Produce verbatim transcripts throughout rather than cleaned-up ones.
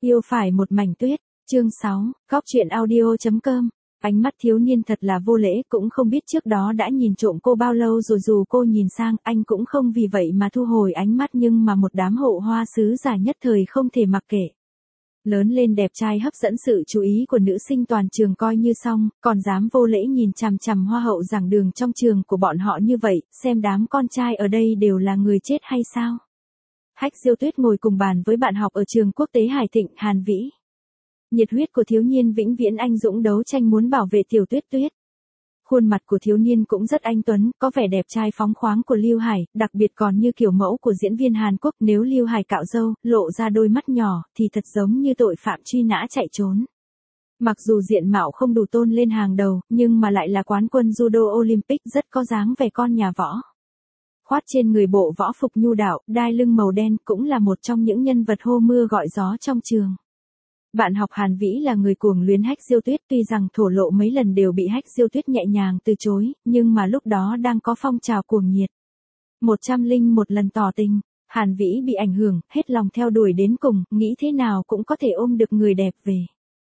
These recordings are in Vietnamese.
Yêu phải một mảnh tuyết, chương sáu, góc truyện audio chấm com. Ánh mắt thiếu niên thật là vô lễ, cũng không biết trước đó đã nhìn trộm cô bao lâu rồi, dù cô nhìn sang, anh cũng không vì vậy mà thu hồi ánh mắt, nhưng mà một đám hộ hoa sứ giả nhất thời không thể mặc kệ. Lớn lên đẹp trai hấp dẫn sự chú ý của nữ sinh toàn trường coi như xong, còn dám vô lễ nhìn chằm chằm hoa hậu giảng đường trong trường của bọn họ như vậy, xem đám con trai ở đây đều là người chết hay sao? Hách Diêu Tuyết ngồi cùng bàn với bạn học ở trường quốc tế Hải Thịnh, Hàn Vĩ. Nhiệt huyết của thiếu niên vĩnh viễn anh dũng đấu tranh muốn bảo vệ Tiểu Tuyết Tuyết. Khuôn mặt của thiếu niên cũng rất anh tuấn, có vẻ đẹp trai phóng khoáng của Lưu Hải, đặc biệt còn như kiểu mẫu của diễn viên Hàn Quốc. Nếu Lưu Hải cạo râu, lộ ra đôi mắt nhỏ, thì thật giống như tội phạm truy nã chạy trốn. Mặc dù diện mạo không đủ tôn lên hàng đầu, nhưng mà lại là quán quân judo Olympic, rất có dáng vẻ con nhà võ. Khoát trên người bộ võ phục nhu đạo, đai lưng màu đen, cũng là một trong những nhân vật hô mưa gọi gió trong trường. Bạn học Hàn Vĩ là người cuồng luyến Hách Diêu Tuyết, tuy rằng thổ lộ mấy lần đều bị Hách Diêu Tuyết nhẹ nhàng từ chối, nhưng mà lúc đó đang có phong trào cuồng nhiệt. Một trăm linh một lần tỏ tình, Hàn Vĩ bị ảnh hưởng, hết lòng theo đuổi đến cùng, nghĩ thế nào cũng có thể ôm được người đẹp về.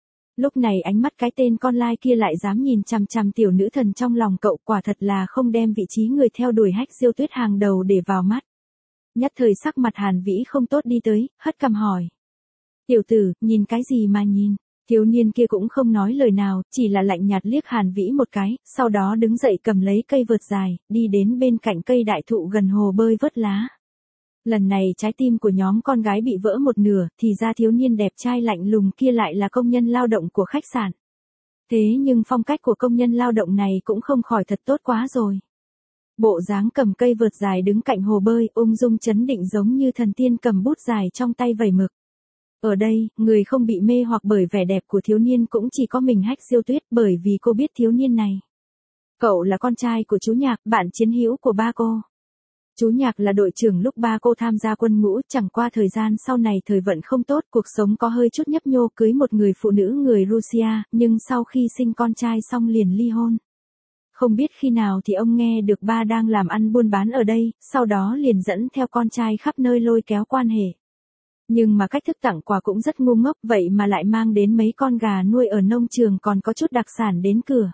Lúc này ánh mắt cái tên con lai kia lại dám nhìn chằm chằm tiểu nữ thần trong lòng cậu, quả thật là không đem vị trí người theo đuổi Hách Diêu Tuyết hàng đầu để vào mắt. Nhất thời sắc mặt Hàn Vĩ không tốt đi tới, hất cằm hỏi. Tiểu tử, nhìn cái gì mà nhìn? Thiếu niên kia cũng không nói lời nào, chỉ là lạnh nhạt liếc Hàn Vĩ một cái, sau đó đứng dậy cầm lấy cây vợt dài, đi đến bên cạnh cây đại thụ gần hồ bơi vớt lá. Lần này trái tim của nhóm con gái bị vỡ một nửa, thì ra thiếu niên đẹp trai lạnh lùng kia lại là công nhân lao động của khách sạn. Thế nhưng phong cách của công nhân lao động này cũng không khỏi thật tốt quá rồi. Bộ dáng cầm cây vợt dài đứng cạnh hồ bơi, ung dung chấn định giống như thần tiên cầm bút dài trong tay vẩy mực. Ở đây, người không bị mê hoặc bởi vẻ đẹp của thiếu niên cũng chỉ có mình Hách Diêu Tuyết, bởi vì cô biết thiếu niên này. Cậu là con trai của chú Nhạc, bạn chiến hữu của ba cô. Chú Nhạc là đội trưởng lúc ba cô tham gia quân ngũ, chẳng qua thời gian sau này thời vận không tốt, cuộc sống có hơi chút nhấp nhô, cưới một người phụ nữ người Russia, nhưng sau khi sinh con trai xong liền ly hôn. Không biết khi nào thì ông nghe được ba đang làm ăn buôn bán ở đây, sau đó liền dẫn theo con trai khắp nơi lôi kéo quan hệ. Nhưng mà cách thức tặng quà cũng rất ngu ngốc, vậy mà lại mang đến mấy con gà nuôi ở nông trường còn có chút đặc sản đến cửa.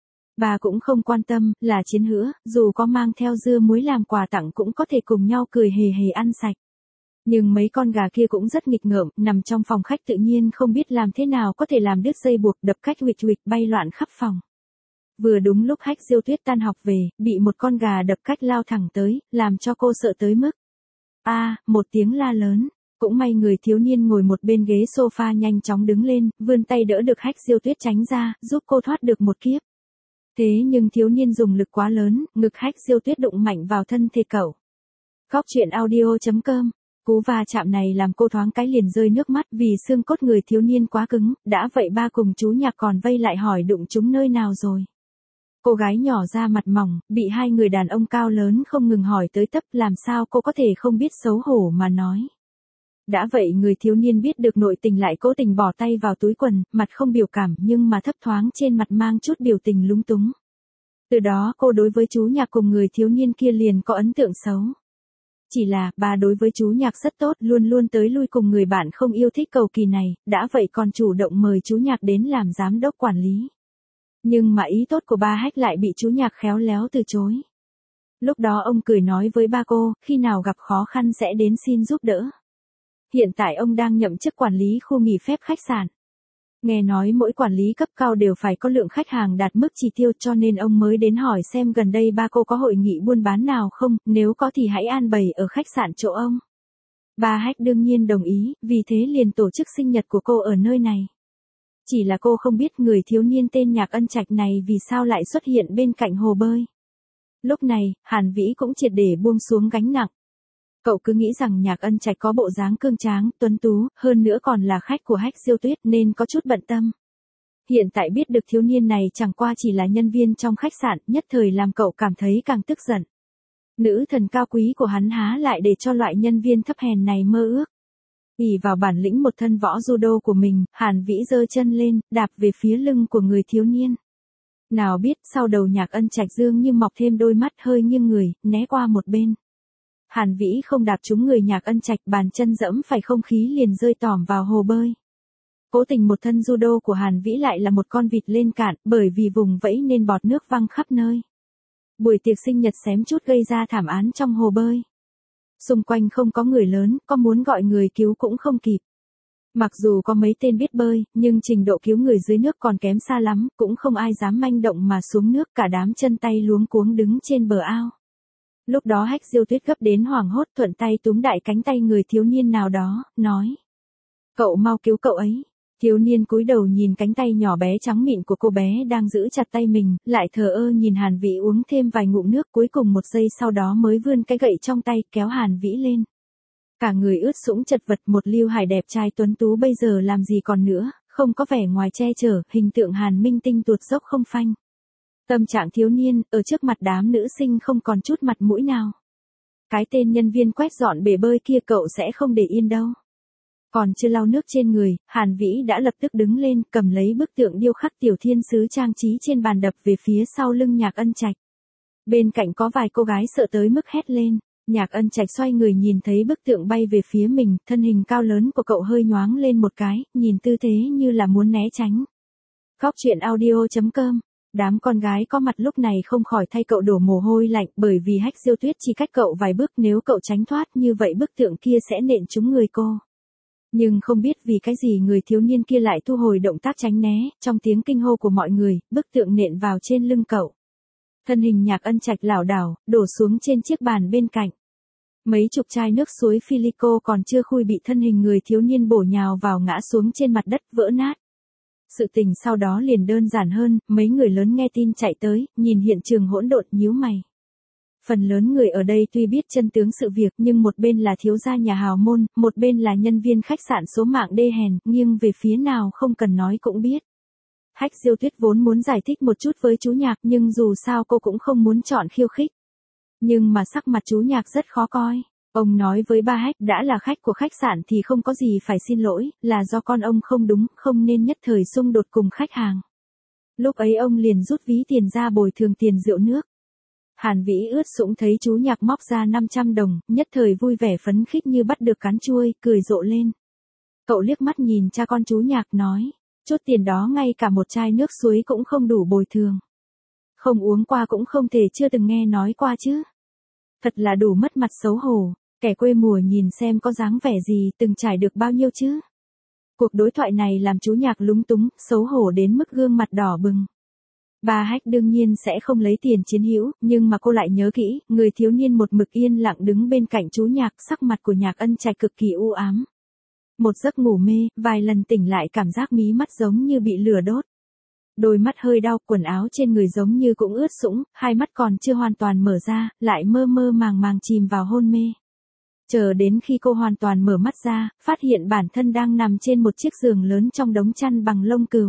Bà cũng không quan tâm, là chiến hữu, dù có mang theo dưa muối làm quà tặng cũng có thể cùng nhau cười hề hề ăn sạch. Nhưng mấy con gà kia cũng rất nghịch ngợm, nằm trong phòng khách tự nhiên không biết làm thế nào có thể làm đứt dây buộc, đập cách huỵch huỵch bay loạn khắp phòng. Vừa đúng lúc Hách Diêu Tuyết tan học về, bị một con gà đập cách lao thẳng tới, làm cho cô sợ tới mức. A, à, một tiếng la lớn. Cũng may người thiếu niên ngồi một bên ghế sofa nhanh chóng đứng lên, vươn tay đỡ được Hách Diêu Tuyết tránh ra, giúp cô thoát được một kiếp. Thế nhưng thiếu niên dùng lực quá lớn, ngực Hách Diêu Tuyết đụng mạnh vào thân thể cậu. Góc truyện audio chấm com. Cú va chạm này làm cô thoáng cái liền rơi nước mắt, vì xương cốt người thiếu niên quá cứng, đã vậy ba cùng chú Nhạc còn vây lại hỏi đụng chúng nơi nào rồi. Cô gái nhỏ da mặt mỏng, bị hai người đàn ông cao lớn không ngừng hỏi tới tấp, làm sao cô có thể không biết xấu hổ mà nói. Đã vậy người thiếu niên biết được nội tình lại cố tình bỏ tay vào túi quần, mặt không biểu cảm nhưng mà thấp thoáng trên mặt mang chút biểu tình lúng túng. Từ đó cô đối với chú Nhạc cùng người thiếu niên kia liền có ấn tượng xấu. Chỉ là, bà đối với chú Nhạc rất tốt, luôn luôn tới lui cùng người bạn không yêu thích cầu kỳ này, đã vậy còn chủ động mời chú Nhạc đến làm giám đốc quản lý. Nhưng mà ý tốt của ba Hách lại bị chú Nhạc khéo léo từ chối. Lúc đó ông cười nói với ba cô, khi nào gặp khó khăn sẽ đến xin giúp đỡ. Hiện tại ông đang nhậm chức quản lý khu nghỉ phép khách sạn. Nghe nói mỗi quản lý cấp cao đều phải có lượng khách hàng đạt mức chỉ tiêu, cho nên ông mới đến hỏi xem gần đây ba cô có hội nghị buôn bán nào không, nếu có thì hãy an bày ở khách sạn chỗ ông. Ba Hách đương nhiên đồng ý, vì thế liền tổ chức sinh nhật của cô ở nơi này. Chỉ là cô không biết người thiếu niên tên Nhạc Ân Trạch này vì sao lại xuất hiện bên cạnh hồ bơi. Lúc này, Hàn Vĩ cũng triệt để buông xuống gánh nặng. Cậu cứ nghĩ rằng Nhạc Ân Trạch có bộ dáng cương tráng, tuấn tú, hơn nữa còn là khách của Hách Diêu Tuyết nên có chút bận tâm. Hiện tại biết được thiếu niên này chẳng qua chỉ là nhân viên trong khách sạn, nhất thời làm cậu cảm thấy càng tức giận. Nữ thần cao quý của hắn há lại để cho loại nhân viên thấp hèn này mơ ước. ỷ vào bản lĩnh một thân võ judo của mình, Hàn Vĩ giơ chân lên, đạp về phía lưng của người thiếu niên. Nào biết sau đầu Nhạc Ân Trạch dương như mọc thêm đôi mắt, hơi nghiêng người, né qua một bên. Hàn Vĩ không đạp trúng người Nhạc Ân Trạch, bàn chân dẫm phải không khí liền rơi tỏm vào hồ bơi. Cố tình một thân judo của Hàn Vĩ lại là một con vịt lên cạn, bởi vì vùng vẫy nên bọt nước văng khắp nơi. Buổi tiệc sinh nhật xém chút gây ra thảm án trong hồ bơi. Xung quanh không có người lớn, có muốn gọi người cứu cũng không kịp. Mặc dù có mấy tên biết bơi, nhưng trình độ cứu người dưới nước còn kém xa lắm, cũng không ai dám manh động mà xuống nước, cả đám chân tay luống cuống đứng trên bờ ao. Lúc đó Hách Diêu Tuyết gấp đến hoảng hốt, thuận tay túm đại cánh tay người thiếu niên nào đó, nói: "Cậu mau cứu cậu ấy." Thiếu niên cúi đầu nhìn cánh tay nhỏ bé trắng mịn của cô bé đang giữ chặt tay mình, lại thờ ơ nhìn Hàn Vĩ uống thêm vài ngụm nước, cuối cùng một giây sau đó mới vươn cái gậy trong tay kéo Hàn Vĩ lên. Cả người ướt sũng chật vật, một Lưu Hải đẹp trai tuấn tú bây giờ làm gì còn nữa, không có vẻ ngoài che chở, hình tượng Hàn Minh Tinh tuột dốc không phanh. Tâm trạng thiếu niên, ở trước mặt đám nữ sinh không còn chút mặt mũi nào. Cái tên nhân viên quét dọn bể bơi kia cậu sẽ không để yên đâu. Còn chưa lau nước trên người, Hàn Vĩ đã lập tức đứng lên, cầm lấy bức tượng điêu khắc tiểu thiên sứ trang trí trên bàn đập về phía sau lưng Nhạc Ân Trạch. Bên cạnh có vài cô gái sợ tới mức hét lên. Nhạc Ân Trạch xoay người nhìn thấy bức tượng bay về phía mình, thân hình cao lớn của cậu hơi nhoáng lên một cái, nhìn tư thế như là muốn né tránh. Góc truyện audio chấm com. Đám con gái có mặt lúc này không khỏi thay cậu đổ mồ hôi lạnh, bởi vì Hách Diêu Tuyết chỉ cách cậu vài bước, nếu cậu tránh thoát như vậy bức tượng kia sẽ nện trúng người cô. Nhưng không biết vì cái gì người thiếu niên kia lại thu hồi động tác tránh né, trong tiếng kinh hô của mọi người, bức tượng nện vào trên lưng cậu. Thân hình Nhạc Ân Trạch lảo đảo, đổ xuống trên chiếc bàn bên cạnh. Mấy chục chai nước suối Philico còn chưa khui bị thân hình người thiếu niên bổ nhào vào ngã xuống trên mặt đất vỡ nát. Sự tình sau đó liền đơn giản hơn, mấy người lớn nghe tin chạy tới, nhìn hiện trường hỗn độn nhíu mày. Phần lớn người ở đây tuy biết chân tướng sự việc nhưng một bên là thiếu gia nhà hào môn, một bên là nhân viên khách sạn số mạng đê hèn, nghiêng về phía nào không cần nói cũng biết. Hách Diêu Tuyết vốn muốn giải thích một chút với chú Nhạc nhưng dù sao cô cũng không muốn chọn khiêu khích. Nhưng mà sắc mặt chú Nhạc rất khó coi. Ông nói với ba Hách đã là khách của khách sạn thì không có gì phải xin lỗi, là do con ông không đúng, không nên nhất thời xung đột cùng khách hàng. Lúc ấy ông liền rút ví tiền ra bồi thường tiền rượu nước. Hàn Vĩ ướt sũng thấy chú Nhạc móc ra năm trăm đồng, nhất thời vui vẻ phấn khích như bắt được cán chuôi, cười rộ lên. Cậu liếc mắt nhìn cha con chú Nhạc nói, chút tiền đó ngay cả một chai nước suối cũng không đủ bồi thường. Không uống qua cũng không thể chưa từng nghe nói qua chứ. Thật là đủ mất mặt xấu hổ, kẻ quê mùa nhìn xem có dáng vẻ gì, từng trải được bao nhiêu chứ. Cuộc đối thoại này làm chú Nhạc lúng túng, xấu hổ đến mức gương mặt đỏ bừng. Bà Hách đương nhiên sẽ không lấy tiền chiến hữu, nhưng mà cô lại nhớ kỹ, người thiếu niên một mực yên lặng đứng bên cạnh chú Nhạc, sắc mặt của Nhạc Ân Trạch cực kỳ u ám. Một giấc ngủ mê, vài lần tỉnh lại cảm giác mí mắt giống như bị lửa đốt. Đôi mắt hơi đau, quần áo trên người giống như cũng ướt sũng, hai mắt còn chưa hoàn toàn mở ra, lại mơ mơ màng màng chìm vào hôn mê. Chờ đến khi cô hoàn toàn mở mắt ra, phát hiện bản thân đang nằm trên một chiếc giường lớn trong đống chăn bằng lông cừu.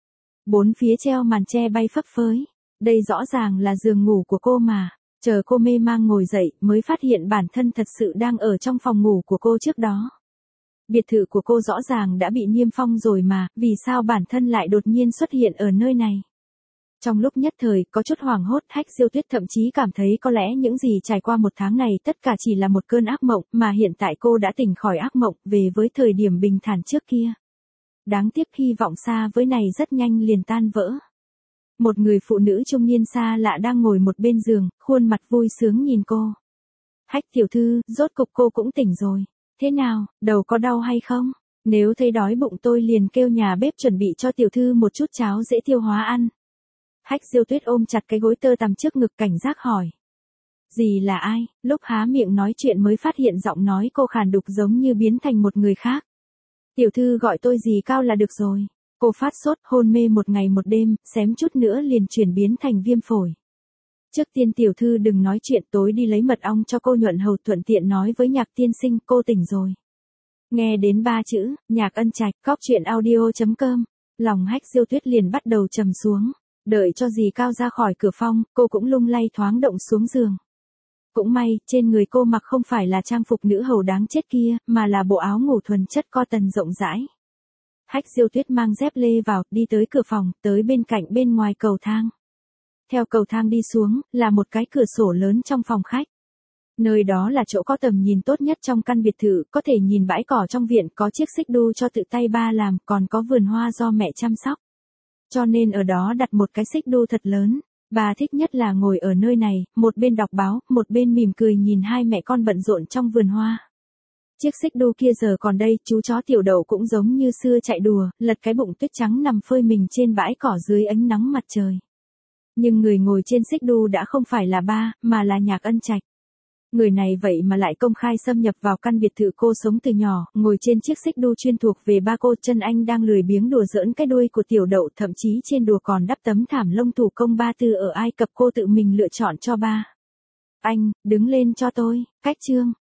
Bốn phía treo màn che bay phấp phới. Đây rõ ràng là giường ngủ của cô mà. Chờ cô mê mang ngồi dậy mới phát hiện bản thân thật sự đang ở trong phòng ngủ của cô trước đó. Biệt thự của cô rõ ràng đã bị niêm phong rồi mà, vì sao bản thân lại đột nhiên xuất hiện ở nơi này? Trong lúc nhất thời, có chút hoảng hốt, Hách Diêu Tuyết thậm chí cảm thấy có lẽ những gì trải qua một tháng này tất cả chỉ là một cơn ác mộng, mà hiện tại cô đã tỉnh khỏi ác mộng, về với thời điểm bình thản trước kia. Đáng tiếc hy vọng xa với này rất nhanh liền tan vỡ. Một người phụ nữ trung niên xa lạ đang ngồi một bên giường, khuôn mặt vui sướng nhìn cô. Hách tiểu thư, rốt cục cô cũng tỉnh rồi. Thế nào, đầu có đau hay không? Nếu thấy đói bụng tôi liền kêu nhà bếp chuẩn bị cho tiểu thư một chút cháo dễ tiêu hóa ăn. Hách Diêu Tuyết ôm chặt cái gối tơ tằm trước ngực cảnh giác hỏi. Dì là ai? Lúc há miệng nói chuyện mới phát hiện giọng nói cô khàn đục giống như biến thành một người khác. Tiểu thư gọi tôi dì Cao là được rồi. Cô phát sốt, hôn mê một ngày một đêm, xém chút nữa liền chuyển biến thành viêm phổi. Trước tiên tiểu thư đừng nói chuyện, tối đi lấy mật ong cho cô nhuận hầu, thuận tiện nói với Nhạc tiên sinh cô tỉnh rồi. Nghe đến ba chữ, Nhạc Ân Trạch, góc truyện audio chấm com, lòng Hách Diêu Tuyết liền bắt đầu trầm xuống. Đợi cho dì Cao ra khỏi cửa phòng, cô cũng lung lay thoáng động xuống giường. Cũng may, trên người cô mặc không phải là trang phục nữ hầu đáng chết kia, mà là bộ áo ngủ thuần chất cotton rộng rãi. Hách Diêu Tuyết mang dép lê vào, đi tới cửa phòng, tới bên cạnh bên ngoài cầu thang. Theo cầu thang đi xuống, là một cái cửa sổ lớn trong phòng khách. Nơi đó là chỗ có tầm nhìn tốt nhất trong căn biệt thự, có thể nhìn bãi cỏ trong viện, có chiếc xích đu cho tự tay ba làm, còn có vườn hoa do mẹ chăm sóc. Cho nên ở đó đặt một cái xích đu thật lớn. Bà thích nhất là ngồi ở nơi này, một bên đọc báo, một bên mỉm cười nhìn hai mẹ con bận rộn trong vườn hoa. Chiếc xích đu kia giờ còn đây, chú chó Tiểu Đậu cũng giống như xưa chạy đùa, lật cái bụng tuyết trắng nằm phơi mình trên bãi cỏ dưới ánh nắng mặt trời. Nhưng người ngồi trên xích đu đã không phải là ba, mà là Nhạc Ân Trạch. Người này vậy mà lại công khai xâm nhập vào căn biệt thự cô sống từ nhỏ, ngồi trên chiếc xích đu chuyên thuộc về ba cô. Chân Anh đang lười biếng đùa giỡn cái đuôi của Tiểu Đậu, thậm chí trên đùa còn đắp tấm thảm lông thủ công ba tư ở Ai Cập cô tự mình lựa chọn cho ba. Anh, đứng lên cho tôi, cách chương.